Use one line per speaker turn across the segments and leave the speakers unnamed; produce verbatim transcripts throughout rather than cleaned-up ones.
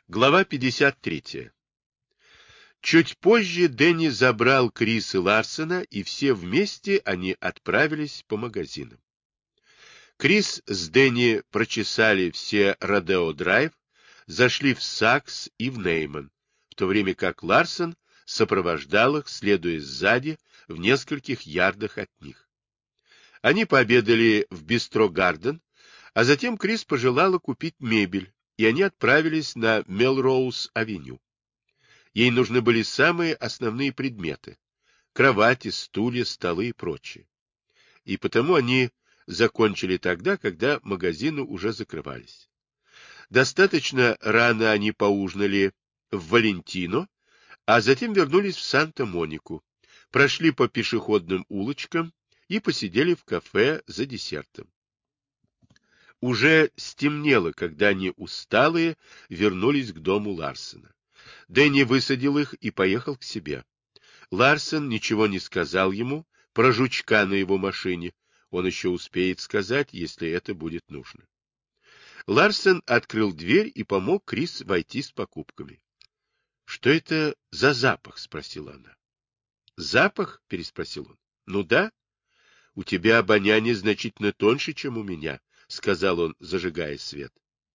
Глава пятьдесят третья. Чуть позже Дэнни забрал Крис и Ларсена, и все вместе они отправились по магазинам. Крис с Дэнни прочесали все Родео-драйв, зашли в Сакс и в Нейман, в то время как Ларсен сопровождал их, следуя сзади, в нескольких ярдах от них. Они пообедали в Бистро Гарден, а затем Крис пожелала купить мебель, и они отправились на Мелроуз-авеню. Ей нужны были самые основные предметы — кровати, стулья, столы и прочее. И потому они закончили тогда, когда магазины уже закрывались. Достаточно рано они поужинали в Валентино, а затем вернулись в Санта-Монику, прошли по пешеходным улочкам и посидели в кафе за десертом. Уже стемнело, когда они, усталые, вернулись к дому Ларсена. Дэнни высадил их и поехал к себе. Ларсен ничего не сказал ему про жучка на его машине. Он еще успеет сказать, если это будет нужно. Ларсен открыл дверь и помог Крис войти с покупками. — Что это за запах? — спросила она. — Запах? — переспросил он. — Ну да. — У тебя обоняние значительно тоньше, чем у меня, — сказал он, зажигая свет.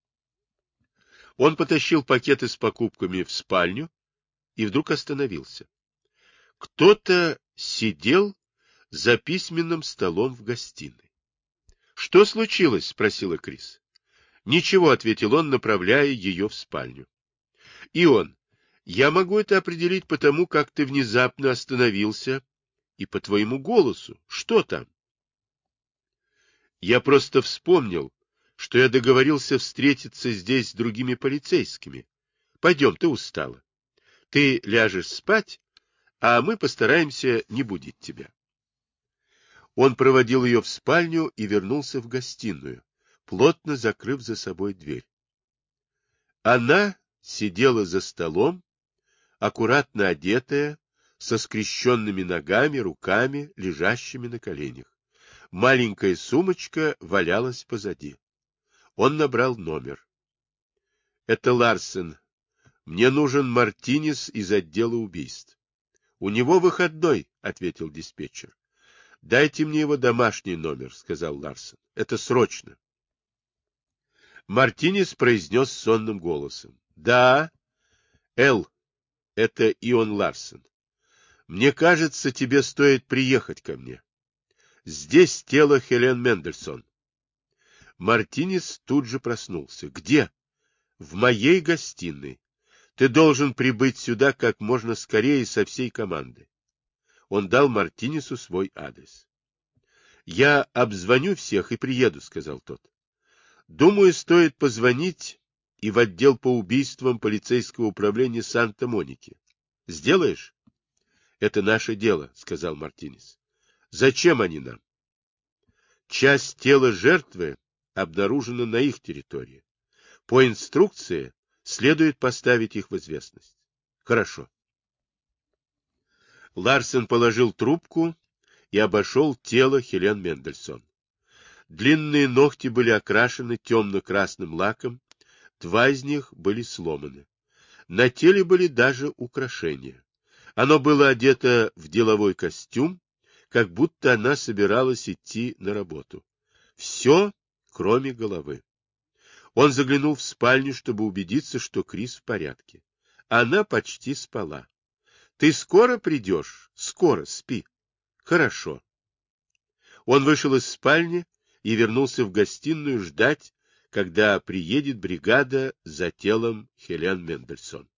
Он потащил пакеты с покупками в спальню и вдруг остановился. Кто-то сидел за письменным столом в гостиной. — Что случилось? — спросила Крис. — Ничего, — ответил он, направляя ее в спальню. — И он. Я могу это определить по тому, как ты внезапно остановился, и по твоему голосу. Что там? — Я просто вспомнил, что я договорился встретиться здесь с другими полицейскими. Пойдем, ты устала. Ты ляжешь спать, а мы постараемся не будить тебя. Он проводил ее в спальню и вернулся в гостиную, плотно закрыв за собой дверь. Она сидела за столом, аккуратно одетая, со скрещенными ногами, руками, лежащими на коленях. Маленькая сумочка валялась позади. Он набрал номер. — Это Ларсен. Мне нужен Мартинес из отдела убийств. — У него выходной, — ответил диспетчер. — Дайте мне его домашний номер, — сказал Ларсен. — Это срочно. Мартинес произнес сонным голосом. — Да, Эл, это Ион Ларсен. Мне кажется, тебе стоит приехать ко мне. Здесь тело Хелен Мендельсон. Мартинес тут же проснулся. — Где? — В моей гостиной. Ты должен прибыть сюда как можно скорее со всей командой. Он дал Мартинесу свой адрес. — Я обзвоню всех и приеду, — сказал тот. — Думаю, стоит позвонить и в отдел по убийствам полицейского управления Санта-Моники. Сделаешь? — Это наше дело, — сказал Мартинес. — Зачем они нам? — Часть тела жертвы обнаружена на их территории. По инструкции следует поставить их в известность. — Хорошо. Ларсен положил трубку и обошел тело Хелен Мендельсон. Длинные ногти были окрашены темно-красным лаком, два из них были сломаны. На теле были даже украшения. Оно было одето в деловой костюм, как будто она собиралась идти на работу. Все, кроме головы. Он заглянул в спальню, чтобы убедиться, что Крис в порядке. Она почти спала. — Ты скоро придешь? — Скоро, спи. — Хорошо. Он вышел из спальни и вернулся в гостиную ждать, когда приедет бригада за телом Хелен Мендельсон.